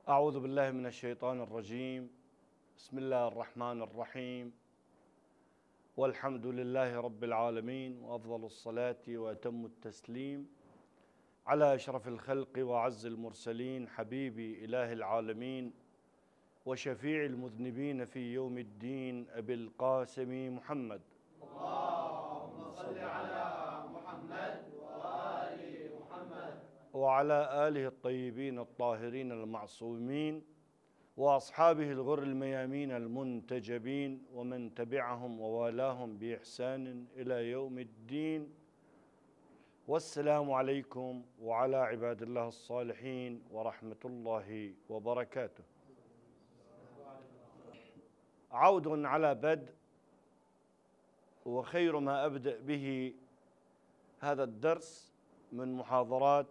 أعوذ بالله من الشيطان الرجيم. بسم الله الرحمن الرحيم، والحمد لله رب العالمين، وأفضل الصلاة وأتم التسليم على أشرف الخلق وأعز المرسلين، حبيبي إله العالمين وشفيع المذنبين في يوم الدين، أبي القاسم محمد. اللهم صل على محمد وآل محمد وعلى آله الطيبين الطاهرين المعصومين، وأصحابه الغر الميامين المنتجبين، ومن تبعهم ووالاهم بإحسان إلى يوم الدين. والسلام عليكم وعلى عباد الله الصالحين ورحمة الله وبركاته. عود على بدء، وخير ما أبدأ به هذا الدرس من محاضرات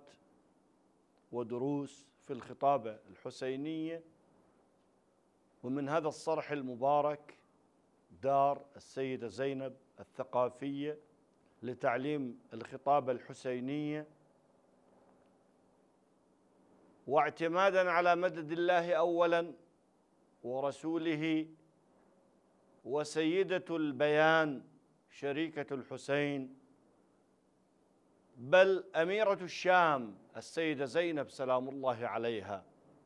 ودروس في الخطابة الحسينية، ومن هذا الصرح المبارك دار السيدة زينب الثقافية لتعليم الخطابة الحسينية، واعتمادا على مدد الله أولا ورسوله وسيدة البيان شريكة الحسين، بل أميرة الشام السيدة زينب سلام الله عليها،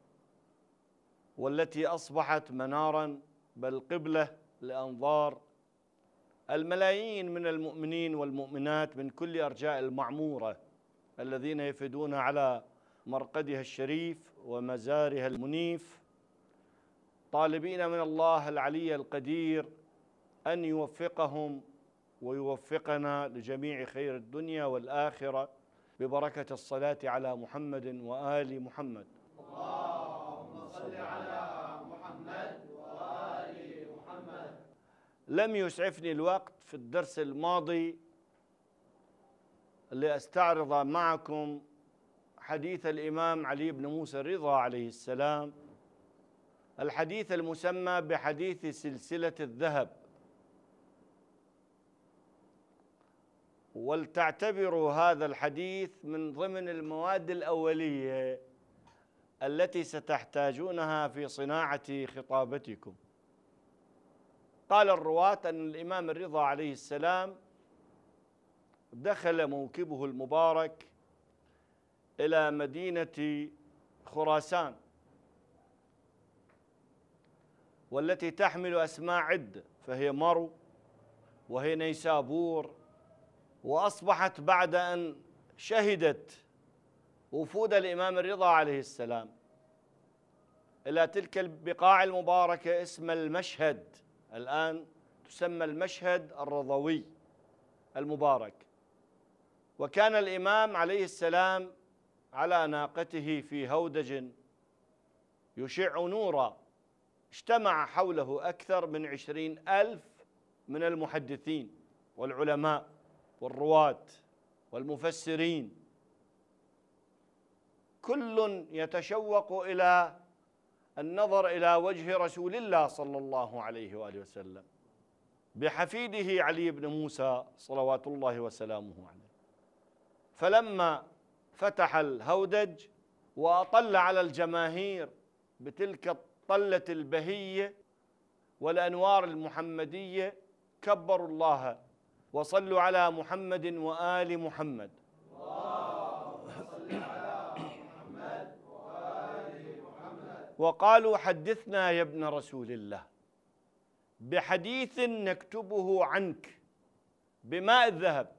والتي أصبحت مناراً بل قبلة لأنظار الملايين من المؤمنين والمؤمنات من كل أرجاء المعمورة الذين يفدون على مرقدها الشريف ومزارها المنيف، طالبين من الله العلي القدير أن يوفقهم ويوفقنا لجميع خير الدنيا والآخرة ببركة الصلاة على محمد وآل محمد. اللهم صل على محمد وآل محمد. لم يسعفني الوقت في الدرس الماضي لأستعرض معكم حديث الإمام علي بن موسى الرضا عليه السلام، الحديث المسمى بحديث سلسلة الذهب، ولتعتبروا هذا الحديث من ضمن المواد الأولية التي ستحتاجونها في صناعة خطابتكم. قال الرواة أن الإمام الرضا عليه السلام دخل موكبه المبارك إلى مدينة خراسان، والتي تحمل أسماء عدة، فهي مرو وهي نيسابور، وأصبحت بعد أن شهدت وفود الإمام الرضا عليه السلام إلى تلك البقاع المباركة اسم المشهد، الآن تسمى المشهد الرضوي المبارك. وكان الإمام عليه السلام على ناقته في هودج يشع نورا، اجتمع حوله أكثر من 20,000 من المحدثين والعلماء والرواة والمفسرين، كل يتشوق إلى النظر إلى وجه رسول الله صلى الله عليه وآله وسلم بحفيده علي بن موسى صلوات الله وسلامه عليه. فلما فتح الهودج وأطل على الجماهير بتلك الطلة البهية والأنوار المحمدية، كبروا الله وصلوا على محمد وآل محمد. وقالوا: حدثنا يا ابن رسول الله بحديث نكتبه عنك بماء الذهب.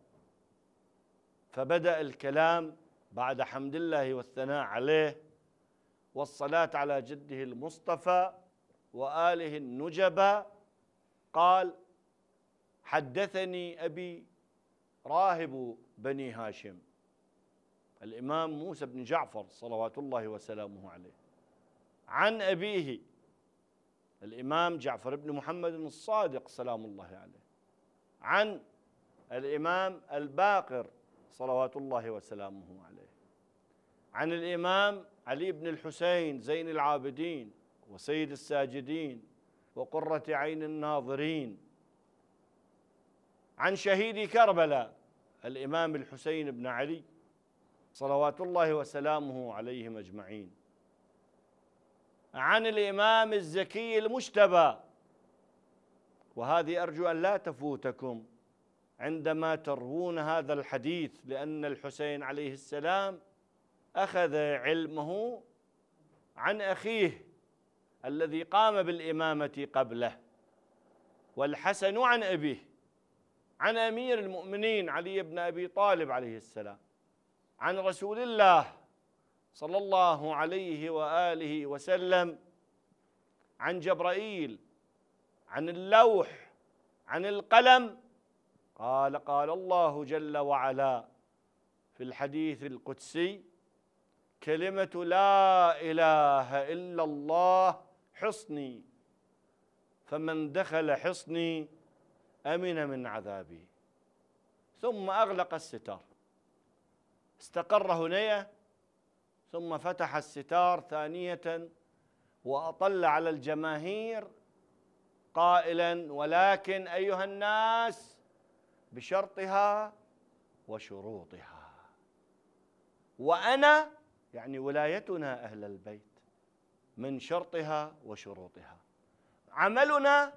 فبدأ الكلام بعد حمد الله والثناء عليه والصلاة على جده المصطفى وآله النجبى. قال: حدثني أبي راهب بني هاشم، الإمام موسى بن جعفر صلوات الله وسلامه عليه، عن أبيه الإمام جعفر بن محمد الصادق سلام الله عليه، عن الإمام الباقر صلوات الله وسلامه عليه، عن الإمام علي بن الحسين زين العابدين وسيد الساجدين وقرة عين الناظرين، عن شهيد كربلاء الإمام الحسين بن علي صلوات الله وسلامه عليهم أجمعين، عن الإمام الزكي المجتبى، وهذه أرجو أن لا تفوتكم عندما تروون هذا الحديث، لأن الحسين عليه السلام أخذ علمه عن أخيه الذي قام بالإمامة قبله، والحسن عن أبيه، عن أمير المؤمنين علي بن أبي طالب عليه السلام، عن رسول الله صلى الله عليه وآله وسلم، عن جبرائيل، عن اللوح، عن القلم. قال الله جل وعلا في الحديث القدسي: كلمة لا إله إلا الله حصني، فمن دخل حصني أمن من عذابي. ثم أغلق الستار، استقر هنية، ثم فتح الستار ثانية وأطل على الجماهير قائلا: ولكن أيها الناس بشرطها وشروطها. وأنا يعني ولايتنا أهل البيت من شرطها وشروطها. عملنا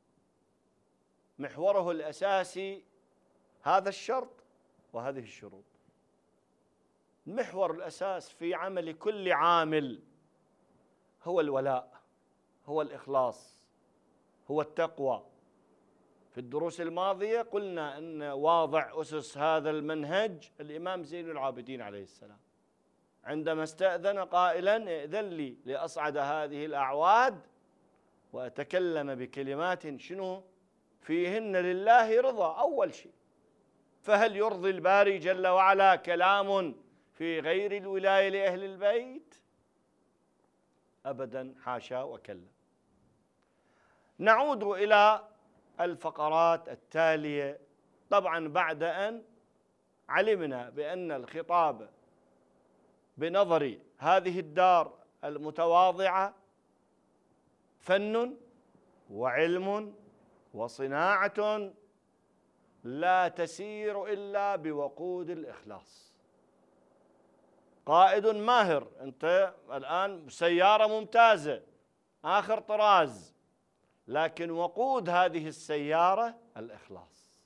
محوره الأساسي هذا الشرط وهذه الشروط. المحور الأساس في عمل كل عامل هو الولاء، هو الإخلاص، هو التقوى. في الدروس الماضية قلنا أن واضع أسس هذا المنهج الإمام زين العابدين عليه السلام، عندما استأذن قائلا: ائذن لي لأصعد هذه الأعواد وأتكلم بكلمات شنو فيهن لله رضا. أول شيء، فهل يرضي الباري جل وعلا كلام في غير الولاية لأهل البيت؟ أبدا، حاشا وكلا. نعود إلى الفقرات التالية. طبعا بعد أن علمنا بأن الخطاب بنظر هذه الدار المتواضعة فن وعلم وصناعة لا تسير إلا بوقود الإخلاص. قائد ماهر، أنت الآن سيارة ممتازة آخر طراز، لكن وقود هذه السيارة الإخلاص،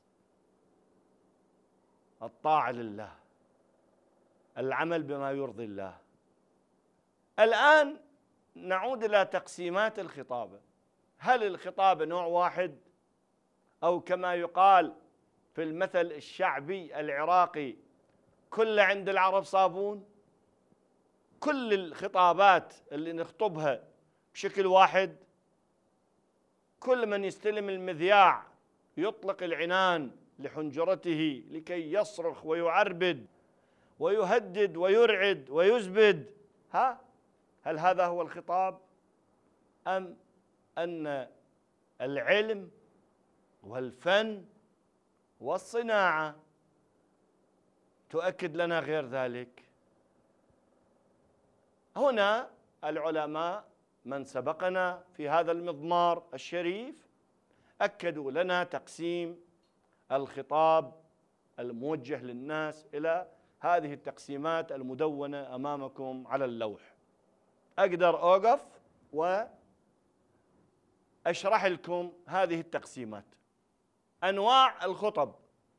الطاعة لله، العمل بما يرضي الله. الآن نعود إلى تقسيمات الخطابة. هل الخطابة نوع واحد، أو كما يقال في المثل الشعبي العراقي: كل عند العرب صابون؟ كل الخطابات اللي نخطبها بشكل واحد، كل من يستلم المذياع يطلق العنان لحنجرته لكي يصرخ ويعربد ويهدد ويرعد ويزبد. هل هذا هو الخطاب؟ أم أن العلم والفن والصناعة تؤكد لنا غير ذلك؟ هنا العلماء من سبقنا في هذا المضمار الشريف أكدوا لنا تقسيم الخطاب الموجه للناس إلى هذه التقسيمات المدونة أمامكم على اللوح. أقدر أوقف وأشرح لكم هذه التقسيمات. أنواع الخطب.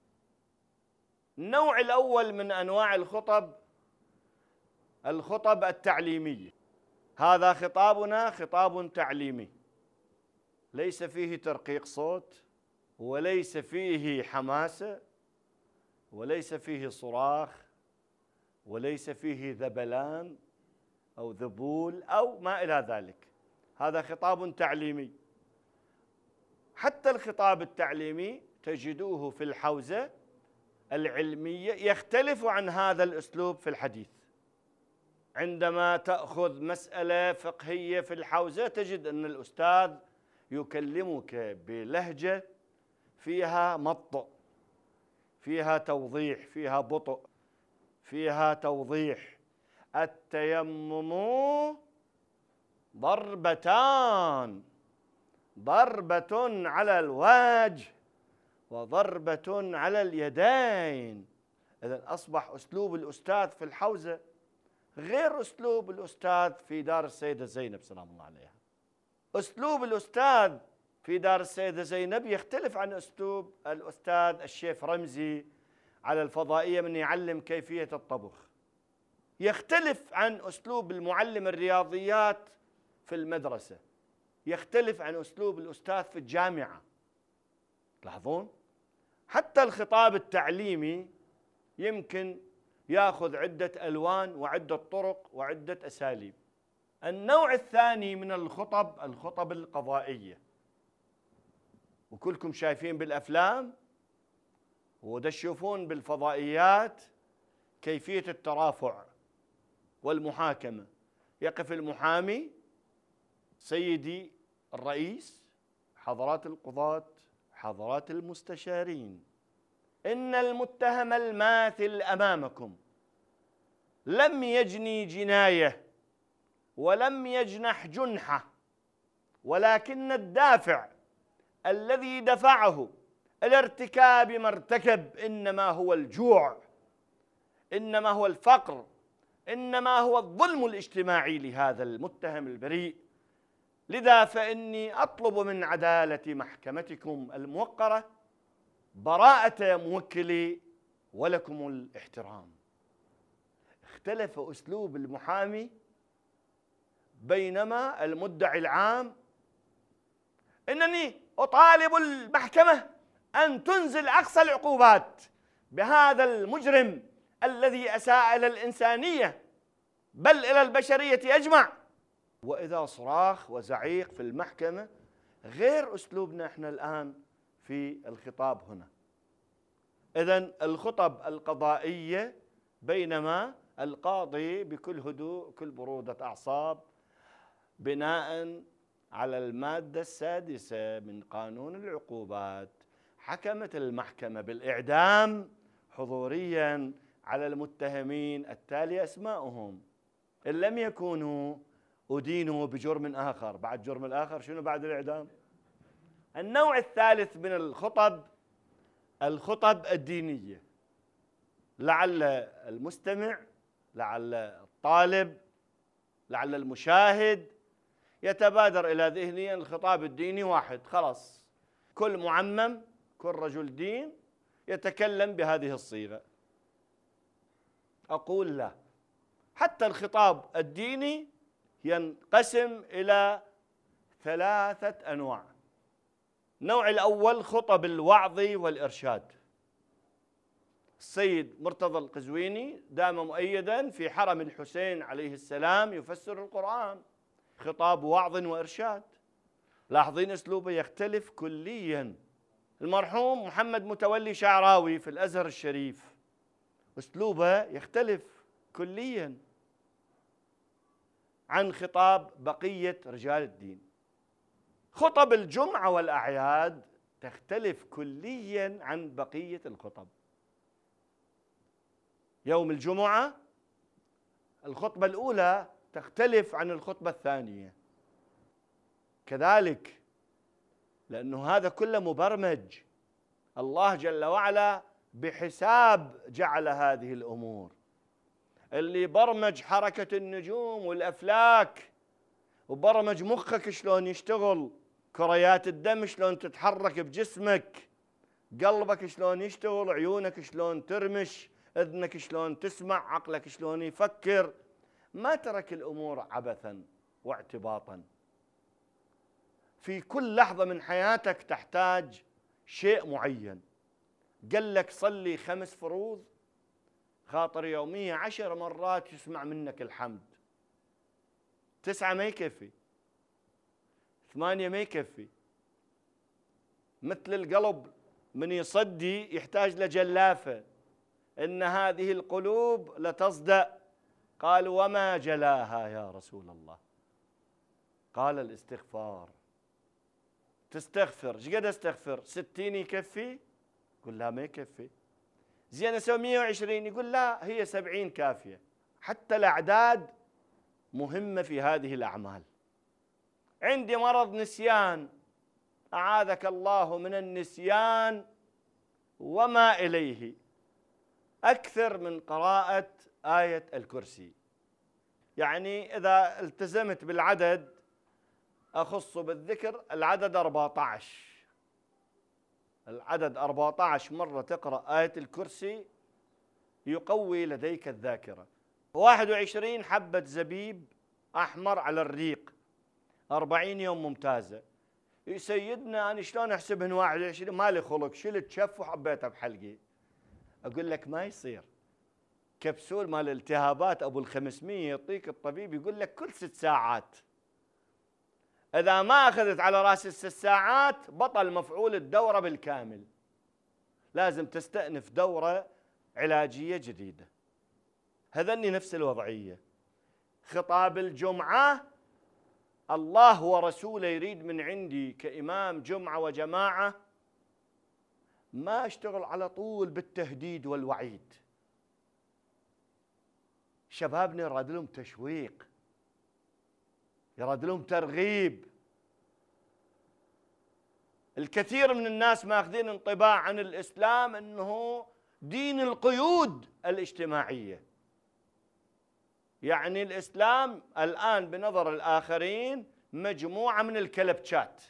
النوع الأول من أنواع الخطب الخطب التعليمية. هذا خطابنا خطاب تعليمي، ليس فيه ترقيق صوت، وليس فيه حماسة، وليس فيه صراخ، وليس فيه ذبلان أو ذبول أو ما إلى ذلك. هذا خطاب تعليمي. حتى الخطاب التعليمي تجدوه في الحوزة العلمية يختلف عن هذا الأسلوب في الحديث. عندما تأخذ مسألة فقهية في الحوزة تجد أن الأستاذ يكلمك بلهجة فيها مط، فيها توضيح، فيها بطء، فيها توضيح. التيمم ضربتان، ضربة على الوجه وضربة على اليدين. إذن أصبح أسلوب الأستاذ في الحوزة غير أسلوب الأستاذ في دار السيدة زينب سلام الله عليها. أسلوب الأستاذ في دار السيدة زينب يختلف عن أسلوب الأستاذ الشيف رمزي على الفضائية من يعلم كيفية الطبخ. يختلف عن أسلوب المعلم الرياضيات في المدرسة. يختلف عن أسلوب الأستاذ في الجامعة. تلاحظون؟ حتى الخطاب التعليمي يمكن يأخذ عدة ألوان وعدة طرق وعدة أساليب. النوع الثاني من الخطب القضائية، وكلكم شايفين بالأفلام وده تشوفون بالفضائيات كيفية الترافع والمحاكمة. يقف المحامي: سيدي الرئيس، حضرات القضاة، حضرات المستشارين، إن المتهم الماثل أمامكم لم يجني جناية ولم يجنح جنحة، ولكن الدافع الذي دفعه إلى ارتكاب ما ارتكب إنما هو الجوع، إنما هو الفقر، إنما هو الظلم الاجتماعي لهذا المتهم البريء. لذا فإني أطلب من عدالة محكمتكم الموقرة براءة موكلي ولكم الاحترام. اختلف أسلوب المحامي، بينما المدعي العام: إنني أطالب المحكمة أن تنزل أقصى العقوبات بهذا المجرم الذي أساء إلى الإنسانية بل إلى البشرية أجمع. وإذا صراخ وزعيق في المحكمة، غير أسلوبنا إحنا الآن في الخطاب هنا. إذن الخطب القضائية، بينما القاضي بكل هدوء كل برودة أعصاب بناء على المادة 6 من قانون العقوبات، حكمت المحكمة بالإعدام حضوريا على المتهمين التالي أسماؤهم، إن لم يكونوا أدينوا بجرم آخر. بعد جرم الآخر شنو بعد الإعدام؟ النوع الثالث من الخطب الدينية. لعل المستمع، لعل الطالب، لعل المشاهد يتبادر إلى ذهني الخطاب الديني واحد، خلاص كل معمم كل رجل دين يتكلم بهذه الصيغة. أقول لا، حتى الخطاب الديني ينقسم إلى 3 أنواع. النوع الأول خطب الوعظ والإرشاد. السيد مرتضى القزويني دام مؤيدا في حرم الحسين عليه السلام يفسر القرآن، خطاب وعظ وإرشاد. لاحظين أسلوبه يختلف كليا. المرحوم محمد متولي شعراوي في الأزهر الشريف أسلوبه يختلف كليا عن خطاب بقية رجال الدين. خطب الجمعة والأعياد تختلف كليا عن بقية الخطب. يوم الجمعة الخطبة الأولى تختلف عن الخطبة الثانية، كذلك لأنه هذا كله مبرمج. الله جل وعلا بحساب جعل هذه الأمور. اللي برمج حركة النجوم والأفلاك وبرمج مخك شلون يشتغل، كريات الدم شلون تتحرك بجسمك، قلبك شلون يشتغل، عيونك شلون ترمش، اذنك شلون تسمع، عقلك شلون يفكر. ما ترك الأمور عبثا واعتباطا. في كل لحظة من حياتك تحتاج شيء معين. قال لك صلي 5 فروض، خاطر يومية 10 مرات يسمع منك الحمد. 9 ما يكفي، 8 ما يكفي. مثل القلب من يصدي يحتاج لجلافة، إن هذه القلوب لتصدأ. قال: وما جلاها يا رسول الله؟ قال: الاستغفار. تستغفر، ايش قد استغفر؟ 60 يكفي؟ يقول لا ما يكفي. زين اسوي 120؟ يقول لا هي 70 كافية. حتى الأعداد مهمة في هذه الأعمال. عندي مرض نسيان، أعاذك الله من النسيان وما إليه، أكثر من قراءة آية الكرسي. يعني إذا التزمت بالعدد أخص بالذكر العدد 14. العدد 14 مرة تقرأ آية الكرسي يقوي لديك الذاكرة. 21 حبة زبيب أحمر على الريق، 40 يوم ممتازة. سيدنا أنا شلون أحسبهن 21؟ مالي خلق، شلت شف وحبيتها بحلقي. أقول لك ما يصير. كبسول مال الالتهابات أبو ال500 يعطيك الطبيب يقول لك كل 6 ساعات. إذا ما أخذت على رأس ال6 ساعات بطل مفعول الدورة بالكامل. لازم تستأنف دورة علاجية جديدة. هذني نفس الوضعية. خطاب الجمعة الله ورسوله يريد من عندي كإمام جمعة وجماعة ما أشتغل على طول بالتهديد والوعيد. شبابنا يراد لهم تشويق، يراد لهم ترغيب. الكثير من الناس ماخذين انطباع عن الإسلام أنه دين القيود الاجتماعية. يعني الإسلام الآن بنظر الآخرين مجموعة من الكلبشات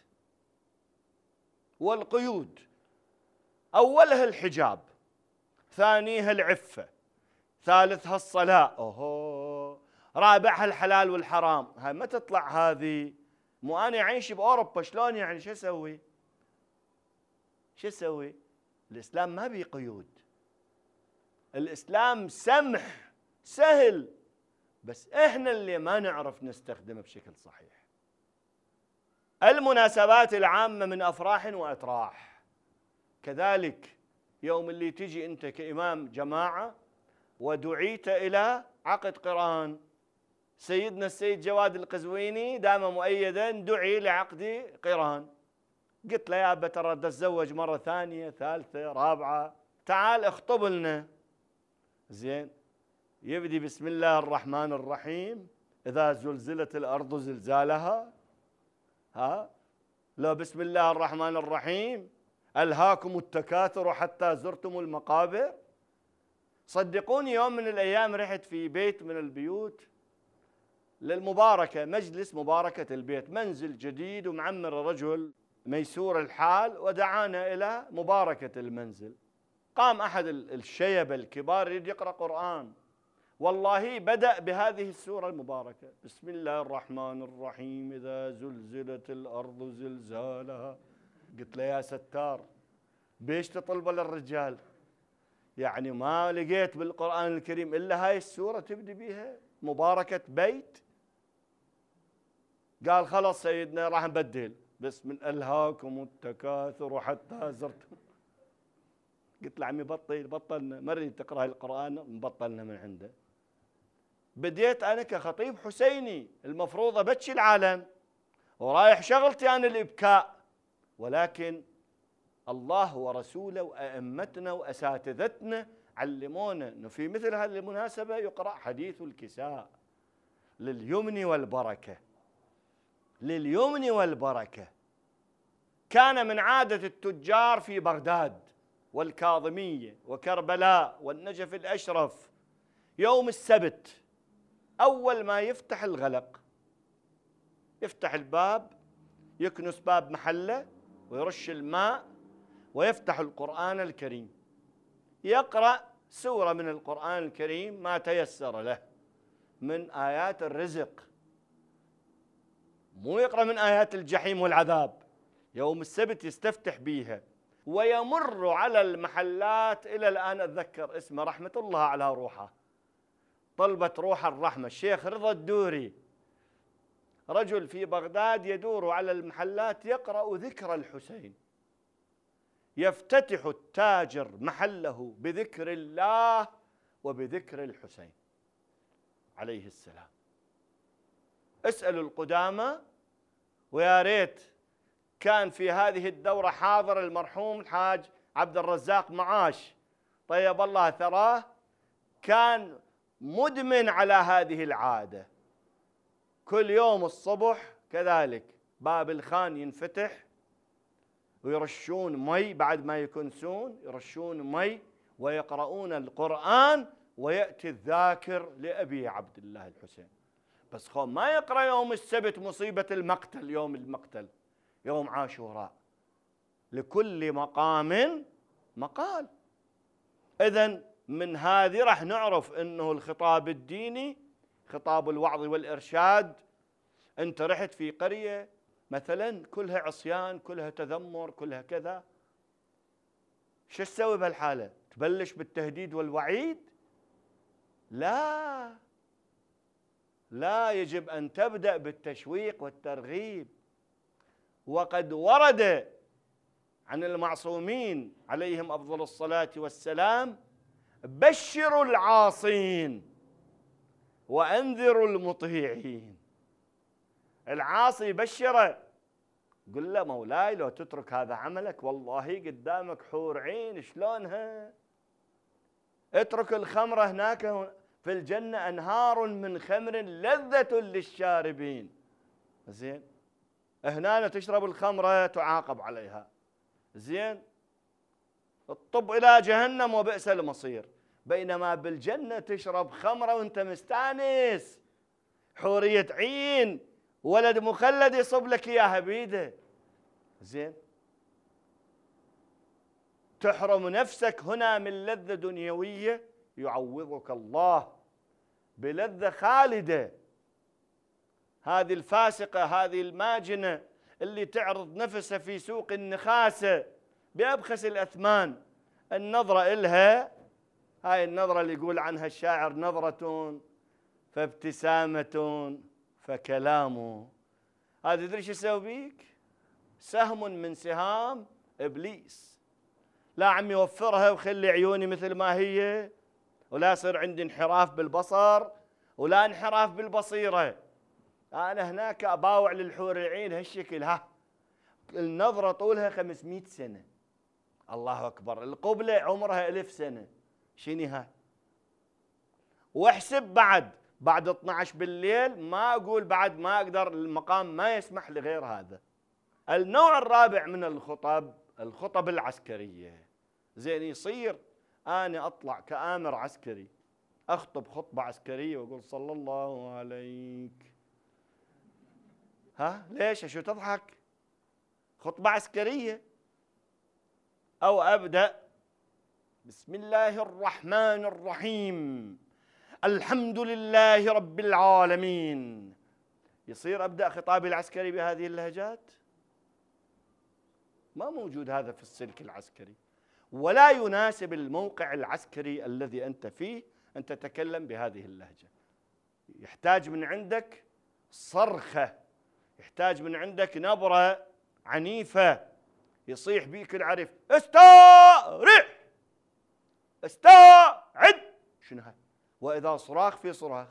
والقيود. أولها الحجاب، ثانيها العفة، ثالثها الصلاة، رابعها الحلال والحرام. هاي ما تطلع هذه. مو أنا عايش بأوروبا شلون يعني شو أسوي؟ شو أسوي؟ الإسلام ما بيه قيود. الإسلام سمح سهل، بس إحنا اللي ما نعرف نستخدمه بشكل صحيح. المناسبات العامة من أفراح وأتراح كذلك. يوم اللي تجي أنت كإمام جماعة ودعيت إلى عقد قران، سيدنا السيد جواد القزويني دام مؤيدا دعي لعقد قران. قلت له يا أبا ترى أتزوج مرة ثانية ثالثة رابعة، تعال اخطب لنا. زين، يبدي بسم الله الرحمن الرحيم، إذا زلزلت الأرض زلزالها. لا بسم الله الرحمن الرحيم ألهاكم التكاثر حتى زرتم المقابر. صدقوني يوم من الأيام رحت في بيت من البيوت للمباركة، مجلس مباركة البيت، منزل جديد ومعمر رجل ميسور الحال، ودعانا إلى مباركة المنزل. قام أحد الشيبة الكبار يريد يقرأ قرآن، والله بدأ بهذه السورة المباركة، بسم الله الرحمن الرحيم إذا زلزلت الأرض زلزالها. قلت له يا ستار بيش تطلب للرجال؟ يعني ما لقيت بالقرآن الكريم إلا هاي السورة تبدي بيها مباركة بيت؟ قال خلاص سيدنا راح نبدل، بس من ألهاكم التكاثر حتى زرتم. قلت له عمي بطلنا، ما نريد تقرأ القرآن، نبطلنا من عنده. بديت أنا كخطيب حسيني المفروض أبكي العالم ورايح شغلتي أنا الإبكاء، ولكن الله ورسوله وأئمتنا وأساتذتنا علمونا أنه في مثل هذه المناسبة يقرأ حديث الكساء لليمن والبركة. لليمن والبركة. كان من عادة التجار في بغداد والكاظمية وكربلاء والنجف الأشرف يوم السبت أول ما يفتح الغلق يفتح الباب، يكنس باب محله ويرش الماء ويفتح القرآن الكريم، يقرأ سورة من القرآن الكريم ما تيسر له من آيات الرزق، مو يقرأ من آيات الجحيم والعذاب. يوم السبت يستفتح بيها، ويمر على المحلات إلى الآن أتذكر اسمه رحمة الله على روحه، طلبة روح الرحمة الشيخ رضا الدوري، رجل في بغداد يدور على المحلات يقرأ ذكر الحسين. يفتتح التاجر محله بذكر الله وبذكر الحسين عليه السلام. اسألوا القدامى، ويا ريت كان في هذه الدورة حاضر المرحوم الحاج عبد الرزاق معاش طيب الله ثراه، كان مدمن على هذه العادة. كل يوم الصبح كذلك باب الخان ينفتح ويرشون مي، بعد ما يكنسون يرشون مي ويقرؤون القرآن، ويأتي الذاكر لأبي عبد الله الحسين بس خو ما يقرأ يوم السبت مصيبة المقتل، يوم المقتل يوم عاشوراء. لكل مقام مقال. إذن من هذه راح نعرف أنه الخطاب الديني خطاب الوعظ والإرشاد. أنت رحت في قرية مثلا كلها عصيان، كلها تذمر، كلها كذا، شو تسوي بهالحالة؟ تبلش بالتهديد والوعيد؟ لا، لا، يجب أن تبدأ بالتشويق والترغيب. وقد ورد عن المعصومين عليهم أفضل الصلاة والسلام: بشروا العاصين وأنذروا المطيعين. العاصي بشره، قل له مولاي لو تترك هذا عملك والله قدامك حور عين شلونها. اترك الخمرة، هناك في الجنة أنهار من خمر لذة للشاربين. زين، هنا تشرب الخمرة تعاقب عليها. زين، الطب إلى جهنم وبئس المصير. بينما بالجنة تشرب خمرة وانت مستانس، حورية عين، ولد مخلد يصب لك إياها بيده. زين، تحرم نفسك هنا من لذة دنيوية يعوضك الله بلذة خالدة. هذه الفاسقة، هذه الماجنة اللي تعرض نفسها في سوق النخاسة بأبخس الأثمان، النظرة إلها هاي النظرة اللي يقول عنها الشاعر: نظرة فابتسامة فكلامه. هذا تدري شو يسوي بيك؟ سهم من سهام إبليس. لا عمي وفرها وخلي عيوني مثل ما هي، ولا يصير عندي انحراف بالبصر ولا انحراف بالبصيرة. أنا هناك أباوع للحور العين هالشكل. ها النظرة طولها 500 سنة، الله أكبر، القبلة عمرها 1000 سنة، شنو هاي؟ واحسب بعد 12 بالليل، ما أقول بعد ما أقدر، المقام ما يسمح لغير هذا. النوع الرابع من الخطب العسكرية. زين، يصير أنا أطلع كآمر عسكري أخطب خطبة عسكرية وأقول صلى الله عليك. ها ليش؟ شو تضحك؟ خطبة عسكرية. أو أبدأ بسم الله الرحمن الرحيم الحمد لله رب العالمين. يصير أبدأ خطابي العسكري بهذه اللهجات؟ ما موجود هذا في السلك العسكري، ولا يناسب الموقع العسكري الذي أنت فيه أن تتكلم بهذه اللهجة. يحتاج من عندك صرخة، يحتاج من عندك نبرة عنيفة يصيح بيك العريف: استرح، استعد. شنو هاي؟ وإذا صراخ في صراخ.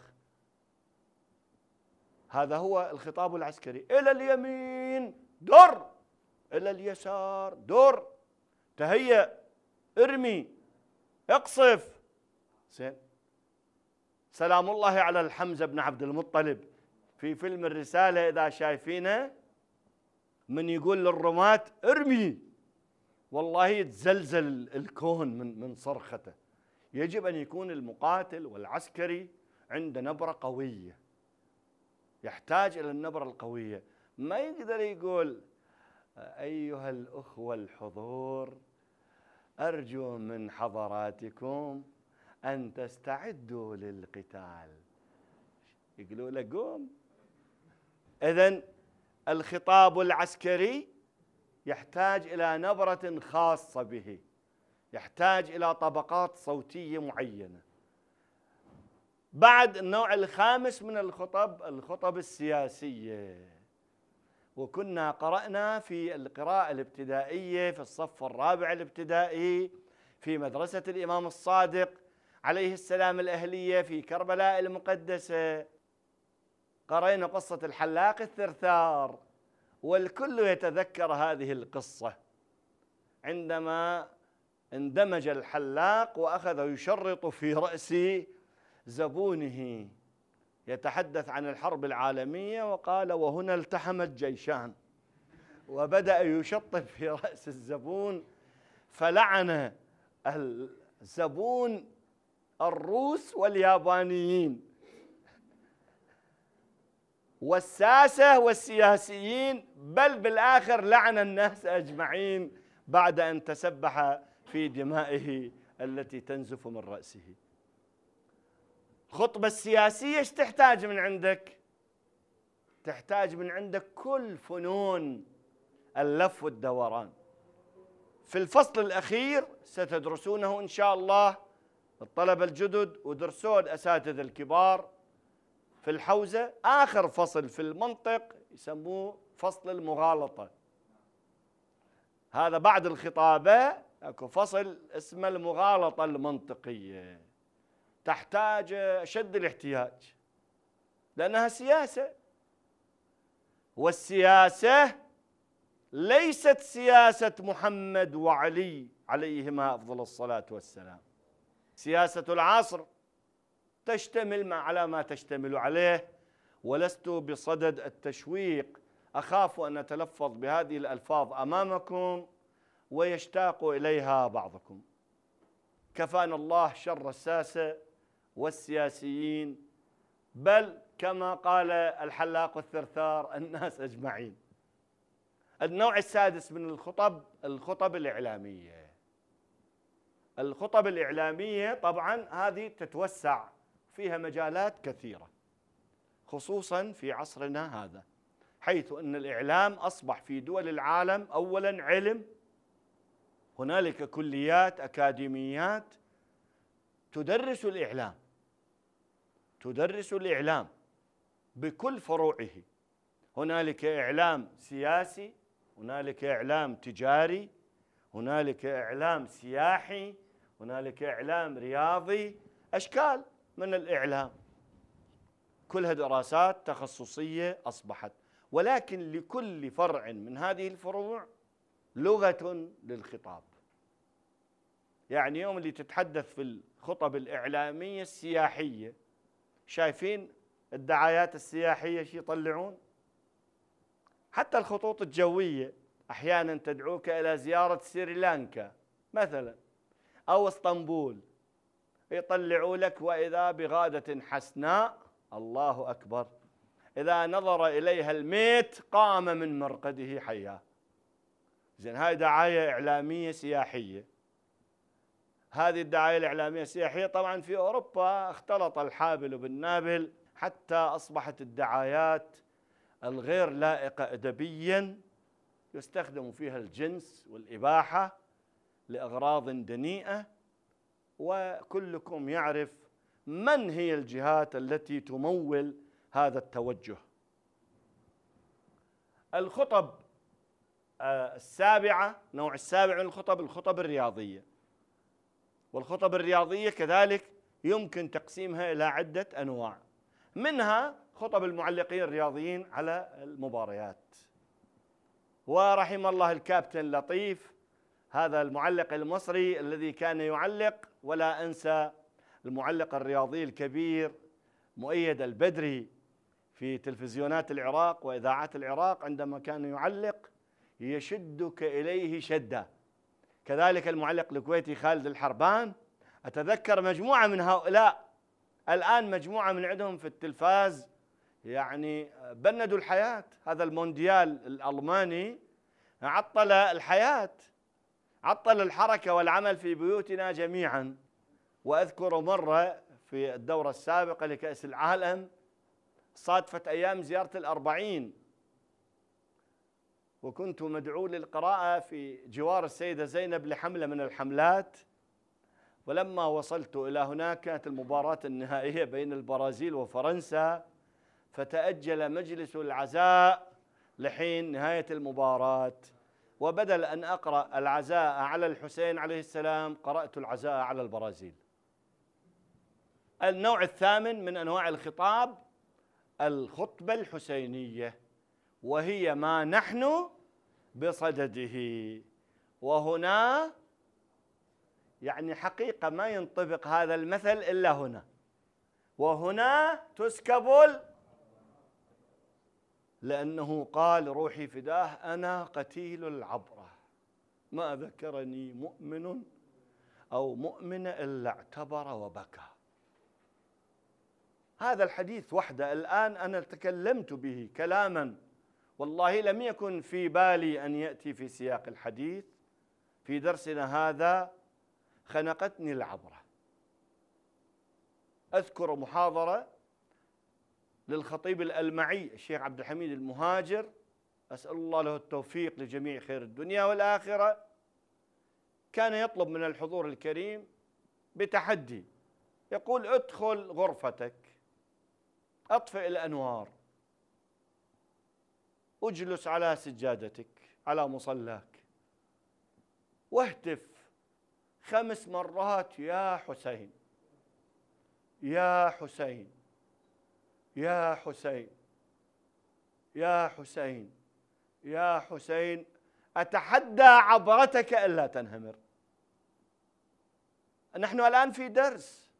هذا هو الخطاب العسكري. إلى اليمين در، إلى اليسار در، تهيأ، ارمي، اقصف. زين، سلام الله على الحمزة بن عبد المطلب في فيلم الرسالة إذا شايفينه، من يقول للرماة ارمي، والله يتزلزل الكون من صرخته. يجب أن يكون المقاتل والعسكري عنده نبرة قوية، يحتاج إلى النبرة القوية. ما يقدر يقول أيها الأخوة الحضور أرجو من حضراتكم أن تستعدوا للقتال، يقولوا له قوم. إذن الخطاب العسكري يحتاج إلى نبرة خاصة به، يحتاج إلى طبقات صوتية معينة. بعد النوع الخامس من الخطب السياسية. وكنا قرأنا في القراءة الابتدائية في الصف الرابع الابتدائي في مدرسة الإمام الصادق عليه السلام الأهلية في كربلاء المقدسة، قرأنا قصة الحلاق الثرثار، والكل يتذكر هذه القصة عندما اندمج الحلاق وأخذ يشرط في رأس زبونه، يتحدث عن الحرب العالمية وقال: وهنا التحمت جيشان، وبدأ يشطب في رأس الزبون، فلعن الزبون الروس واليابانيين. والساسة والسياسيين، بل بالآخر لعن الناس أجمعين بعد أن تسبح في دمائه التي تنزف من رأسه. الخطبة السياسية ايش تحتاج من عندك؟ تحتاج من عندك كل فنون اللف والدوران. في الفصل الأخير ستدرسونه إن شاء الله الطلبة الجدد، ودرسوه الأساتذة الكبار في الحوزة. آخر فصل في المنطق يسموه فصل المغالطة. هذا بعد الخطابة اكو فصل اسمه المغالطة المنطقية، تحتاج أشد الاحتياج لأنها سياسة، والسياسة ليست سياسة محمد وعلي عليهما أفضل الصلاة والسلام. سياسة العصر تشتمل على ما تشتمل عليه، ولست بصدد التشويق. أخاف أن أتلفظ بهذه الألفاظ أمامكم ويشتاق إليها بعضكم. كفانا الله شر الساسة والسياسيين، بل كما قال الحلاق الثرثار الناس أجمعين. النوع السادس من الخطب الإعلامية. الخطب الإعلامية طبعا هذه تتوسع فيها مجالات كثيرة، خصوصا في عصرنا هذا، حيث أن الإعلام أصبح في دول العالم أولا علم. هنالك كليات أكاديميات تدرس الإعلام بكل فروعه. هنالك إعلام سياسي، هنالك إعلام تجاري، هنالك إعلام سياحي، هنالك إعلام رياضي، أشكال من الإعلام، كلها دراسات تخصصية أصبحت. ولكن لكل فرع من هذه الفروع لغة للخطاب. يعني يوم اللي تتحدث في الخطب الإعلامية السياحية، شايفين الدعايات السياحية شي يطلعون؟ حتى الخطوط الجوية أحيانا تدعوك إلى زيارة سريلانكا مثلا أو اسطنبول، يطلعوا لك وإذا بغادة حسناء، الله أكبر، إذا نظر إليها الميت قام من مرقده حيا. زين، هاي دعاية إعلامية سياحية. هذه الدعاية الإعلامية السياحية طبعا في أوروبا اختلط الحابل بالنابل، حتى أصبحت الدعايات الغير لائقة أدبيا يستخدم فيها الجنس والإباحة لأغراض دنيئة. وكلكم يعرف من هي الجهات التي تمول هذا التوجه. الخطب السابعة، نوع السابع من الخطب الرياضية. والخطب الرياضية كذلك يمكن تقسيمها إلى عدة أنواع، منها خطب المعلقين الرياضيين على المباريات. ورحم الله الكابتن لطيف، هذا المعلق المصري الذي كان يعلق، ولا أنسى المعلق الرياضي الكبير مؤيد البدري في تلفزيونات العراق وإذاعات العراق، عندما كان يعلق يشدك إليه شدة. كذلك المعلق الكويتي خالد الحربان. أتذكر مجموعة من هؤلاء الآن مجموعة من عندهم في التلفاز يعني بندوا الحياة. هذا المونديال الألماني عطل الحياة، عطل الحركة والعمل في بيوتنا جميعا. وأذكر مرة في الدورة السابقة لكأس العالم صادفت أيام زيارة ال40، وكنت مدعو للقراءة في جوار السيدة زينب لحملة من الحملات. ولما وصلت إلى هناك كانت المباراة النهائية بين البرازيل وفرنسا، فتأجل مجلس العزاء لحين نهاية المباراة، وبدل أن أقرأ العزاء على الحسين عليه السلام قرأت العزاء على البرازيل. النوع الثامن من أنواع الخطاب الخطبة الحسينية، وهي ما نحن بصدده. وهنا يعني حقيقة ما ينطبق هذا المثل إلا هنا. وهنا تسكب، لأنه قال روحي فداه أنا قتيل العبرة، ما ذكرني مؤمن أو مؤمنة إلا اعتبر وبكى. هذا الحديث وحده الآن أنا تكلمت به كلاما والله لم يكن في بالي أن يأتي في سياق الحديث في درسنا هذا، خنقتني العبرة. أذكر محاضرة للخطيب الألمعي الشيخ عبد الحميد المهاجر، أسأل الله له التوفيق لجميع خير الدنيا والآخرة، كان يطلب من الحضور الكريم بتحدي، يقول ادخل غرفتك، أطفئ الأنوار، اجلس على سجادتك على مصلاك، واهتف 5 مرات يا حسين يا حسين يا حسين يا حسين يا حسين، أتحدى عبرتك ألا تنهمر. نحن الآن في درس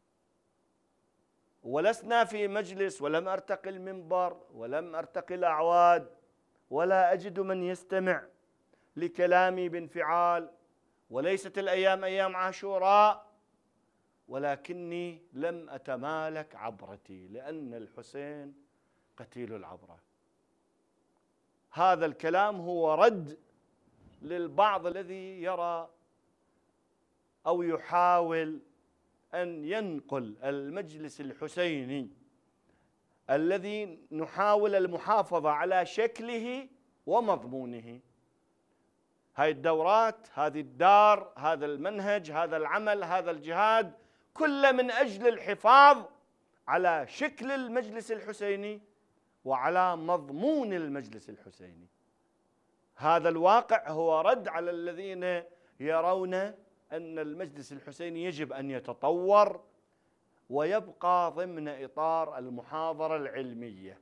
ولسنا في مجلس، ولم أرتقي المنبر ولم أرتقي الأعواد، ولا أجد من يستمع لكلامي بانفعال، وليست الأيام أيام عاشوراء، ولكني لم أتمالك عبرتي لأن الحسين قتيل العبرة. هذا الكلام هو رد للبعض الذي يرى أو يحاول أن ينقل المجلس الحسيني الذي نحاول المحافظة على شكله ومضمونه. هاي الدورات، هذه الدار، هذا المنهج، هذا العمل، هذا الجهاد، كله من أجل الحفاظ على شكل المجلس الحسيني وعلى مضمون المجلس الحسيني. هذا الواقع هو رد على الذين يرون أن المجلس الحسيني يجب أن يتطور ويبقى ضمن إطار المحاضرة العلمية.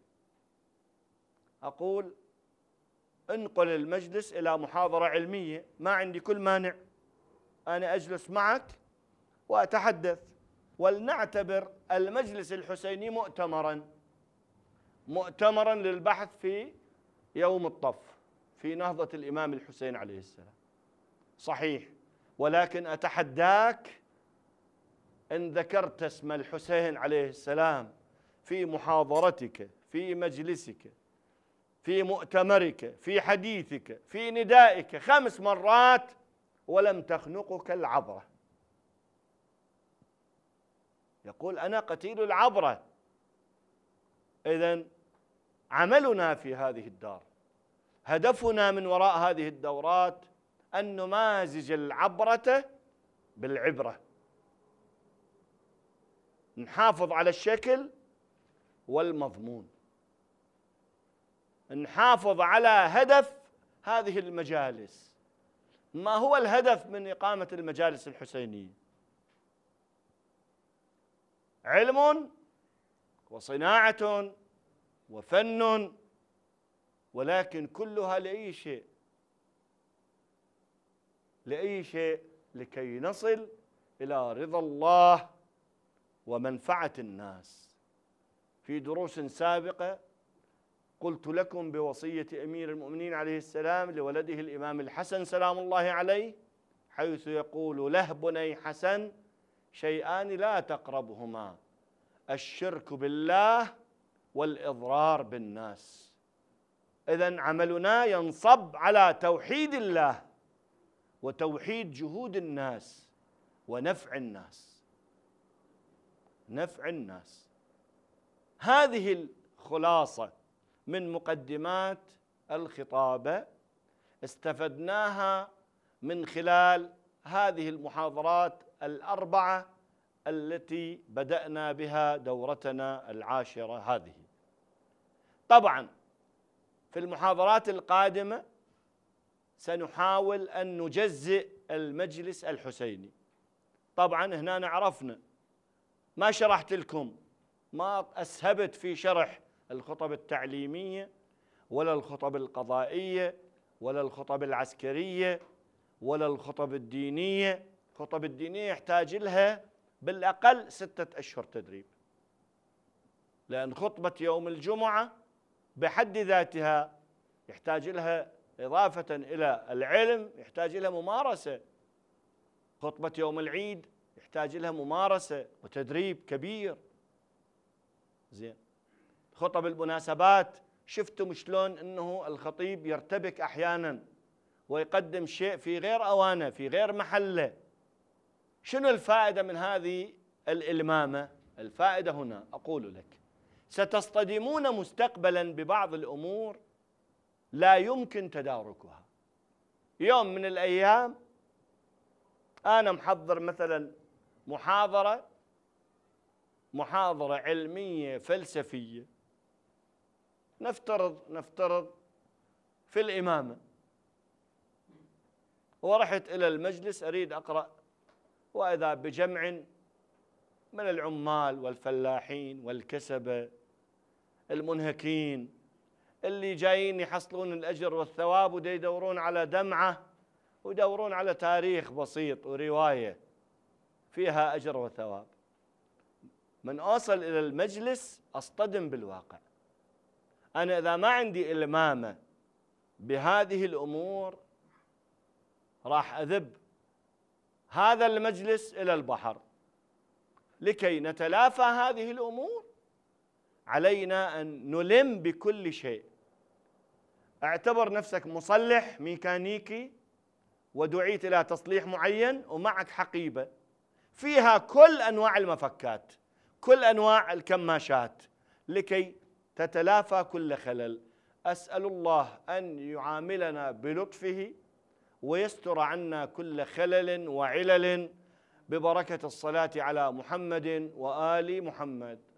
أقول انقل المجلس إلى محاضرة علمية، ما عندي كل مانع، أنا أجلس معك وأتحدث، ولنعتبر المجلس الحسيني مؤتمرا للبحث في يوم الطف في نهضة الإمام الحسين عليه السلام، صحيح، ولكن أتحداك إن ذكرت اسم الحسين عليه السلام في محاضرتك، في مجلسك، في مؤتمرك، في حديثك، في ندائك 5 مرات ولم تخنقك العبرة. يقول أنا قتيل العبرة. إذن عملنا في هذه الدار، هدفنا من وراء هذه الدورات أن نمازج العبرة بالعبرة، نحافظ على الشكل والمضمون، نحافظ على هدف هذه المجالس. ما هو الهدف من إقامة المجالس الحسينية؟ علم وصناعة وفن، ولكن كلها لأي شيء؟ لأي شيء؟ لكي نصل إلى رضا الله ومنفعة الناس. في دروس سابقة قلت لكم بوصية أمير المؤمنين عليه السلام لولده الإمام الحسن سلام الله عليه، حيث يقول له بني حسن شيئان لا تقربهما، الشرك بالله والإضرار بالناس. إذن عملنا ينصب على توحيد الله وتوحيد جهود الناس ونفع الناس، نفع الناس. هذه الخلاصة من مقدمات الخطابة استفدناها من خلال هذه المحاضرات ال4 التي بدأنا بها دورتنا العاشرة هذه. طبعا في المحاضرات القادمة سنحاول أن نجزئ المجلس الحسيني. طبعا هنا عرفنا، ما شرحت لكم، ما أسهبت في شرح الخطب التعليمية ولا الخطب القضائية ولا الخطب العسكرية ولا الخطب الدينية. الخطب الدينية يحتاج لها بالأقل 6 أشهر تدريب، لأن خطبة يوم الجمعة بحد ذاتها يحتاج لها إضافة إلى العلم يحتاج لها ممارسة. خطبة يوم العيد يحتاج لها ممارسة وتدريب كبير. زين، خطب المناسبات شفتم شلون أنه الخطيب يرتبك أحيانا ويقدم شيء في غير أوانه في غير محله. شنو الفائدة من هذه الإلمامة؟ الفائدة هنا أقول لك: ستصطدمون مستقبلا ببعض الأمور لا يمكن تداركها. يوم من الأيام أنا محضر مثلا محاضرة علمية فلسفية، نفترض في الإمامة، ورحت إلى المجلس أريد أقرأ، وإذا بجمع من العمال والفلاحين والكسبة المنهكين اللي جايين يحصلون الأجر والثواب ودا يدورون على دمعة ويدورون على تاريخ بسيط ورواية فيها أجر وثواب. من أوصل إلى المجلس أصطدم بالواقع. أنا إذا ما عندي إلمامة بهذه الأمور راح أذب هذا المجلس إلى البحر. لكي نتلافى هذه الأمور علينا أن نلم بكل شيء. اعتبر نفسك مصلح ميكانيكي ودعيت إلى تصليح معين ومعك حقيبة فيها كل أنواع المفكات، كل أنواع الكماشات، لكي تتلافى كل خلل. أسأل الله أن يعاملنا بلطفه ويستر عنا كل خلل وعلل ببركة الصلاة على محمد وآل محمد.